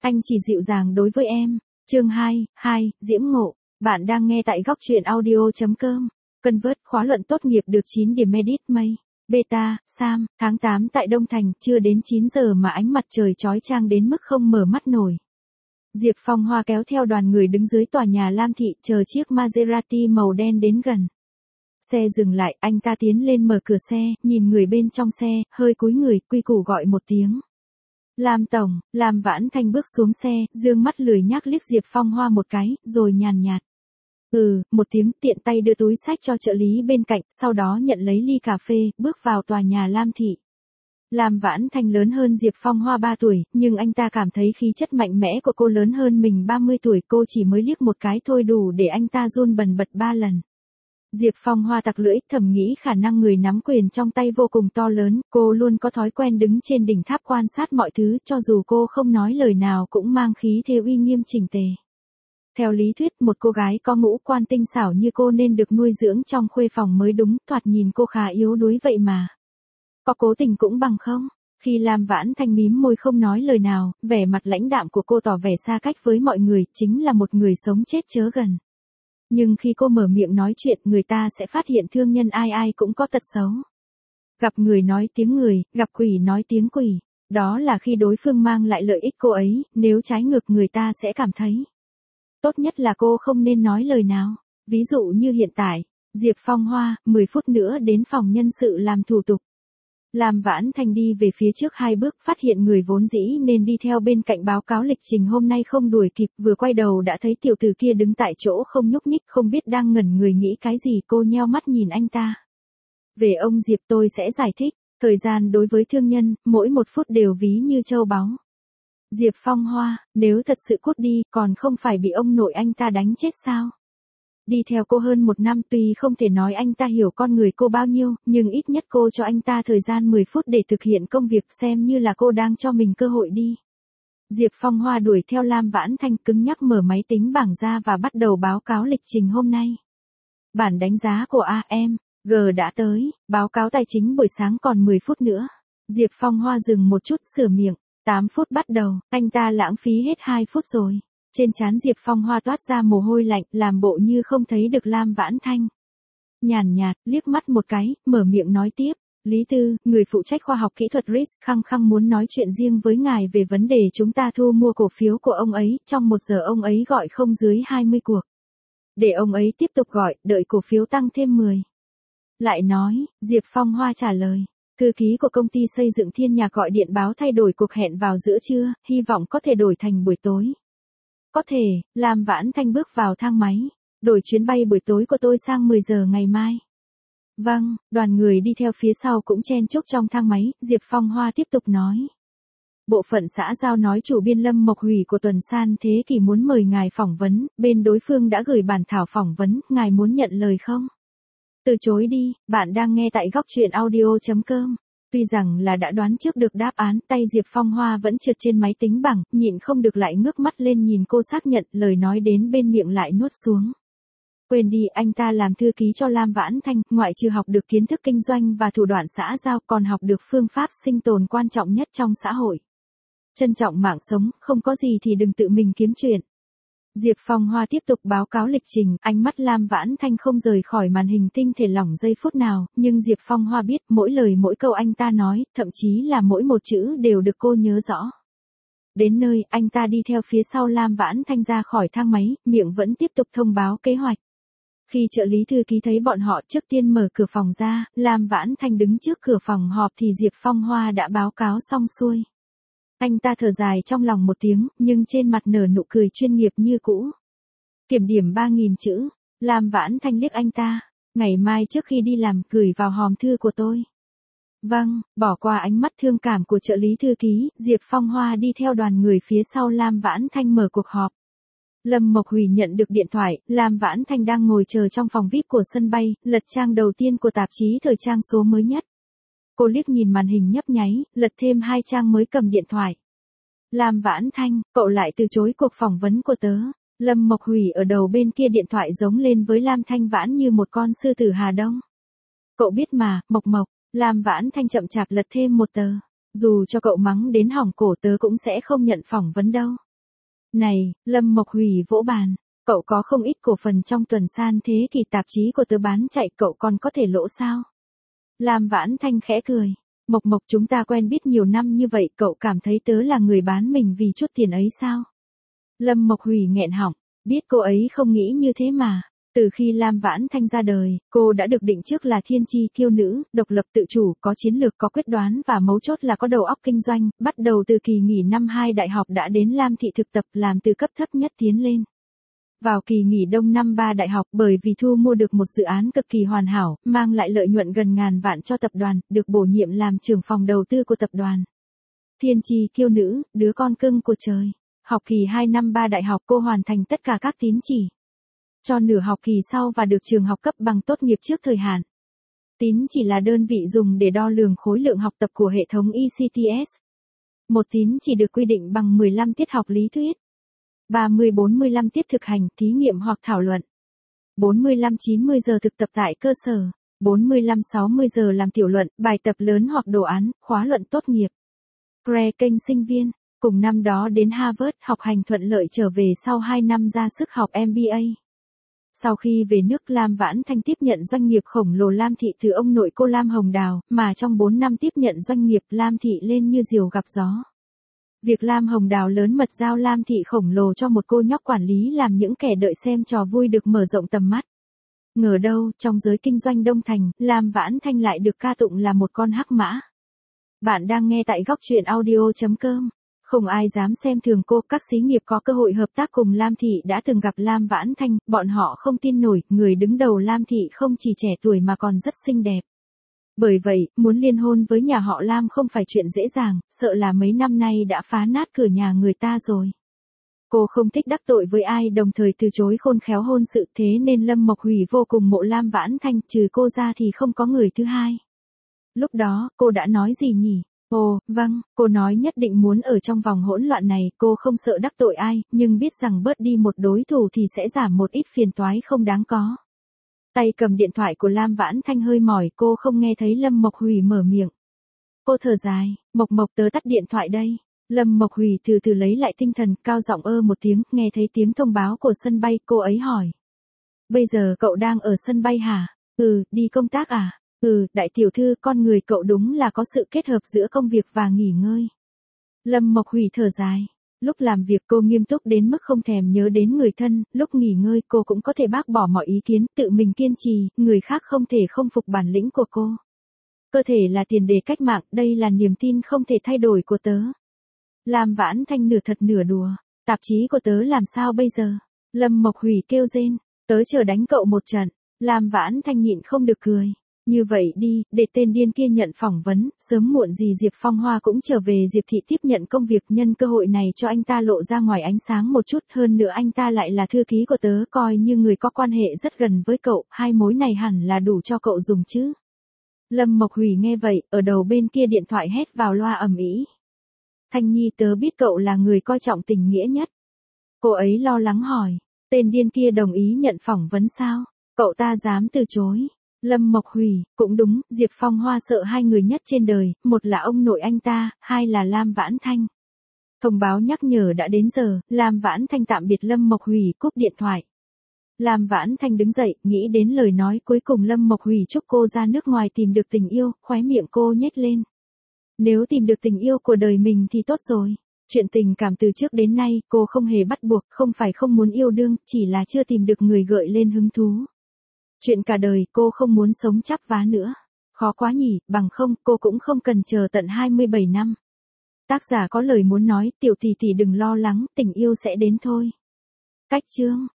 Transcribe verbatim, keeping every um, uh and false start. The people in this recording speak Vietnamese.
Anh chỉ dịu dàng đối với em. Chương hai, hai, Diễm Ngộ. Bạn đang nghe tại góc truyện audio.com. Convert khóa luận tốt nghiệp được chín điểm Medit May. Beta, Sam, tháng tám tại Đông Thành, chưa đến chín giờ mà ánh mặt trời chói chang đến mức không mở mắt nổi. Diệp Phong Hoa kéo theo đoàn người đứng dưới tòa nhà Lam Thị chờ chiếc Maserati màu đen đến gần. Xe dừng lại, anh ta tiến lên mở cửa xe, nhìn người bên trong xe, hơi cúi người, quy củ gọi một tiếng. Lam tổng. Lam Vãn Thanh bước xuống xe, dương mắt lười nhác liếc Diệp Phong Hoa một cái, rồi nhàn nhạt. Ừ, một tiếng, tiện tay đưa túi xách cho trợ lý bên cạnh, sau đó nhận lấy ly cà phê, bước vào tòa nhà Lam Thị. Lam Vãn Thanh lớn hơn Diệp Phong Hoa ba tuổi, nhưng anh ta cảm thấy khí chất mạnh mẽ của cô lớn hơn mình ba mươi tuổi, cô chỉ mới liếc một cái thôi đủ để anh ta run bần bật ba lần. Diệp Phong Hoa tặc lưỡi, thầm nghĩ khả năng người nắm quyền trong tay vô cùng to lớn, cô luôn có thói quen đứng trên đỉnh tháp quan sát mọi thứ, cho dù cô không nói lời nào cũng mang khí thế uy nghiêm chỉnh tề. Theo lý thuyết, một cô gái có ngũ quan tinh xảo như cô nên được nuôi dưỡng trong khuê phòng mới đúng, thoạt nhìn cô khá yếu đuối vậy mà. Có cố tình cũng bằng không? Khi Lam Vãn Thanh mím môi không nói lời nào, vẻ mặt lãnh đạm của cô tỏ vẻ xa cách với mọi người, chính là một người sống chết chớ gần. Nhưng khi cô mở miệng nói chuyện, người ta sẽ phát hiện thương nhân ai ai cũng có tật xấu. Gặp người nói tiếng người, gặp quỷ nói tiếng quỷ. Đó là khi đối phương mang lại lợi ích cô ấy, nếu trái ngược người ta sẽ cảm thấy. Tốt nhất là cô không nên nói lời nào. Ví dụ như hiện tại, Diệp Phong Hoa, mười phút nữa đến phòng nhân sự làm thủ tục. Lam Vãn Thanh đi về phía trước hai bước, phát hiện người vốn dĩ nên đi theo bên cạnh báo cáo lịch trình hôm nay không đuổi kịp, vừa quay đầu đã thấy tiểu tử kia đứng tại chỗ không nhúc nhích, không biết đang ngẩn người nghĩ cái gì, cô nheo mắt nhìn anh ta. Về ông Diệp tôi sẽ giải thích, thời gian đối với thương nhân, mỗi một phút đều ví như châu báu. Diệp Phong Hoa, nếu thật sự cút đi, còn không phải bị ông nội anh ta đánh chết sao? Đi theo cô hơn một năm, tuy không thể nói anh ta hiểu con người cô bao nhiêu, nhưng ít nhất cô cho anh ta thời gian mười phút để thực hiện công việc, xem như là cô đang cho mình cơ hội đi. Diệp Phong Hoa đuổi theo Lam Vãn Thanh, cứng nhắc mở máy tính bảng ra và bắt đầu báo cáo lịch trình hôm nay. Bản đánh giá của a em giê đã tới, báo cáo tài chính buổi sáng còn mười phút nữa. Diệp Phong Hoa dừng một chút, sửa miệng, tám phút bắt đầu, anh ta lãng phí hết hai phút rồi. Trên trán Diệp Phong Hoa toát ra mồ hôi lạnh, làm bộ như không thấy được Lam Vãn Thanh. Nhàn nhạt, liếc mắt một cái, mở miệng nói tiếp. Lý Tư, người phụ trách khoa học kỹ thuật Risk, khăng khăng muốn nói chuyện riêng với ngài về vấn đề chúng ta thu mua cổ phiếu của ông ấy, trong một giờ ông ấy gọi không dưới hai mươi cuộc. Để ông ấy tiếp tục gọi, đợi cổ phiếu tăng thêm mười. Lại nói, Diệp Phong Hoa trả lời. Thư ký của công ty xây dựng Thiên Nhạc gọi điện báo thay đổi cuộc hẹn vào giữa trưa, hy vọng có thể đổi thành buổi tối. Có thể. Lam Vãn Thanh bước vào thang máy. Đổi chuyến bay buổi tối của tôi sang mười giờ ngày mai. Vâng, đoàn người đi theo phía sau cũng chen chúc trong thang máy, Diệp Phong Hoa tiếp tục nói. Bộ phận xã giao nói chủ biên Lâm Mộc Hủy của Tuần San Thế Kỷ muốn mời ngài phỏng vấn, bên đối phương đã gửi bản thảo phỏng vấn, ngài muốn nhận lời không? Từ chối đi, bạn đang nghe tại góc truyện audio.com. Tuy rằng là đã đoán trước được đáp án, tay Diệp Phong Hoa vẫn trượt trên máy tính bảng, nhịn không được lại ngước mắt lên nhìn cô xác nhận, lời nói đến bên miệng lại nuốt xuống. Quên đi, anh ta làm thư ký cho Lam Vãn Thanh, ngoại trừ học được kiến thức kinh doanh và thủ đoạn xã giao, còn học được phương pháp sinh tồn quan trọng nhất trong xã hội. Trân trọng mạng sống, không có gì thì đừng tự mình kiếm chuyện. Diệp Phong Hoa tiếp tục báo cáo lịch trình, ánh mắt Lam Vãn Thanh không rời khỏi màn hình tinh thể lỏng giây phút nào, nhưng Diệp Phong Hoa biết mỗi lời mỗi câu anh ta nói, thậm chí là mỗi một chữ đều được cô nhớ rõ. Đến nơi, anh ta đi theo phía sau Lam Vãn Thanh ra khỏi thang máy, miệng vẫn tiếp tục thông báo kế hoạch. Khi trợ lý thư ký thấy bọn họ, trước tiên mở cửa phòng ra, Lam Vãn Thanh đứng trước cửa phòng họp thì Diệp Phong Hoa đã báo cáo xong xuôi. Anh ta thở dài trong lòng một tiếng, nhưng trên mặt nở nụ cười chuyên nghiệp như cũ. Kiểm điểm ba nghìn chữ, Lam Vãn Thanh liếc anh ta, ngày mai trước khi đi làm, gửi vào hòm thư của tôi. Vâng, bỏ qua ánh mắt thương cảm của trợ lý thư ký, Diệp Phong Hoa đi theo đoàn người phía sau Lam Vãn Thanh mở cuộc họp. Lâm Mộc Hủy nhận được điện thoại, Lam Vãn Thanh đang ngồi chờ trong phòng vi ai pi của sân bay, lật trang đầu tiên của tạp chí thời trang số mới nhất. Cô liếc nhìn màn hình nhấp nháy, lật thêm hai trang mới cầm điện thoại. Lam Vãn Thanh, cậu lại từ chối cuộc phỏng vấn của tớ. Lâm Mộc Hủy ở đầu bên kia điện thoại giống lên với Lam Thanh Vãn như một con sư tử Hà Đông. Cậu biết mà, Mộc Mộc. Lam Vãn Thanh chậm chạp lật thêm một tờ. Dù cho cậu mắng đến hỏng cổ tớ cũng sẽ không nhận phỏng vấn đâu. Này, Lâm Mộc Hủy vỗ bàn. Cậu có không ít cổ phần trong tuần san thế kỷ tạp chí của tớ bán chạy, cậu còn có thể lỗ sao? Lam Vãn Thanh khẽ cười. Mộc Mộc, chúng ta quen biết nhiều năm như vậy, cậu cảm thấy tớ là người bán mình vì chút tiền ấy sao? Lâm Mộc Hủy nghẹn họng, biết cô ấy không nghĩ như thế mà. Từ khi Lam Vãn Thanh ra đời, cô đã được định trước là thiên chi kiêu nữ, độc lập tự chủ, có chiến lược, có quyết đoán và mấu chốt là có đầu óc kinh doanh. Bắt đầu từ kỳ nghỉ năm hai đại học đã đến Lam thị thực tập, làm từ cấp thấp nhất tiến lên. Vào kỳ nghỉ đông năm ba đại học, bởi vì thu mua được một dự án cực kỳ hoàn hảo, mang lại lợi nhuận gần ngàn vạn cho tập đoàn, được bổ nhiệm làm trưởng phòng đầu tư của tập đoàn. Thiên chi kiêu nữ, đứa con cưng của trời. Học kỳ hai năm ba đại học cô hoàn thành tất cả các tín chỉ cho nửa học kỳ sau và được trường học cấp bằng tốt nghiệp trước thời hạn. Tín chỉ là đơn vị dùng để đo lường khối lượng học tập của hệ thống e xê tê ét. Một tín chỉ được quy định bằng mười lăm tiết học lý thuyết, ba mươi đến bốn mươi lăm tiết thực hành, thí nghiệm hoặc thảo luận, bốn mươi lăm đến chín mươi giờ thực tập tại cơ sở, bốn mươi lăm đến sáu mươi giờ làm tiểu luận, bài tập lớn hoặc đồ án, khóa luận tốt nghiệp. Pre kênh sinh viên, cùng năm đó đến Harvard học hành thuận lợi, trở về sau hai năm ra sức học em bê a. Sau khi về nước, Lam Vãn Thanh tiếp nhận doanh nghiệp khổng lồ Lam Thị từ ông nội cô Lam Hồng Đào, mà trong bốn năm tiếp nhận doanh nghiệp, Lam Thị lên như diều gặp gió. Việc Lam Hồng Đào lớn mật giao Lam Thị khổng lồ cho một cô nhóc quản lý làm những kẻ đợi xem trò vui được mở rộng tầm mắt. Ngờ đâu, trong giới kinh doanh Đông Thành, Lam Vãn Thanh lại được ca tụng là một con hắc mã. Bạn đang nghe tại góc truyện audio chấm com. Không ai dám xem thường cô, các xí nghiệp có cơ hội hợp tác cùng Lam Thị đã từng gặp Lam Vãn Thanh, bọn họ không tin nổi, người đứng đầu Lam Thị không chỉ trẻ tuổi mà còn rất xinh đẹp. Bởi vậy, muốn liên hôn với nhà họ Lam không phải chuyện dễ dàng, sợ là mấy năm nay đã phá nát cửa nhà người ta rồi. Cô không thích đắc tội với ai, đồng thời từ chối khôn khéo hôn sự, thế nên Lâm Mộc Hủy vô cùng mộ Lam Vãn Thanh, trừ cô ra thì không có người thứ hai. Lúc đó, cô đã nói gì nhỉ? Ồ, vâng, cô nói nhất định muốn ở trong vòng hỗn loạn này, cô không sợ đắc tội ai, nhưng biết rằng bớt đi một đối thủ thì sẽ giảm một ít phiền toái không đáng có. Tay cầm điện thoại của Lam Vãn Thanh hơi mỏi, cô không nghe thấy Lâm Mộc Hủy mở miệng. Cô thở dài, Mộc Mộc, tớ tắt điện thoại đây. Lâm Mộc Hủy từ từ lấy lại tinh thần, cao giọng ơ một tiếng, nghe thấy tiếng thông báo của sân bay, cô ấy hỏi. Bây giờ cậu đang ở sân bay hả? Ừ, đi công tác à? Ừ, đại tiểu thư, con người cậu đúng là có sự kết hợp giữa công việc và nghỉ ngơi. Lâm Mộc Hủy thở dài. Lúc làm việc cô nghiêm túc đến mức không thèm nhớ đến người thân, lúc nghỉ ngơi cô cũng có thể bác bỏ mọi ý kiến, tự mình kiên trì, người khác không thể không phục bản lĩnh của cô. Cơ thể là tiền đề cách mạng, đây là niềm tin không thể thay đổi của tớ. Lam Vãn Thanh nửa thật nửa đùa, tạp chí của tớ làm sao bây giờ? Lâm Mộc Hủy kêu rên, tớ chờ đánh cậu một trận. Lam Vãn Thanh nhịn không được cười. Như vậy đi, để tên điên kia nhận phỏng vấn, sớm muộn gì Diệp Phong Hoa cũng trở về Diệp Thị tiếp nhận công việc, nhân cơ hội này cho anh ta lộ ra ngoài ánh sáng một chút, hơn nữa anh ta lại là thư ký của tớ, coi như người có quan hệ rất gần với cậu, hai mối này hẳn là đủ cho cậu dùng chứ. Lâm Mộc Hủy nghe vậy, ở đầu bên kia điện thoại hét vào loa ầm ĩ. Thanh Nhi, tớ biết cậu là người coi trọng tình nghĩa nhất. Cô ấy lo lắng hỏi, tên điên kia đồng ý nhận phỏng vấn sao? Cậu ta dám từ chối? Lâm Mộc Hủy, cũng đúng, Diệp Phong Hoa sợ hai người nhất trên đời, một là ông nội anh ta, hai là Lam Vãn Thanh. Thông báo nhắc nhở đã đến giờ, Lam Vãn Thanh tạm biệt Lâm Mộc Hủy, cúp điện thoại. Lam Vãn Thanh đứng dậy, nghĩ đến lời nói cuối cùng Lâm Mộc Hủy chúc cô ra nước ngoài tìm được tình yêu, khóe miệng cô nhếch lên. Nếu tìm được tình yêu của đời mình thì tốt rồi. Chuyện tình cảm từ trước đến nay, cô không hề bắt buộc, không phải không muốn yêu đương, chỉ là chưa tìm được người gợi lên hứng thú. Chuyện cả đời, cô không muốn sống chắp vá nữa. Khó quá nhỉ, bằng không, cô cũng không cần chờ tận hai mươi bảy năm. Tác giả có lời muốn nói, tiểu tỷ tỷ đừng lo lắng, tình yêu sẽ đến thôi. Cách chương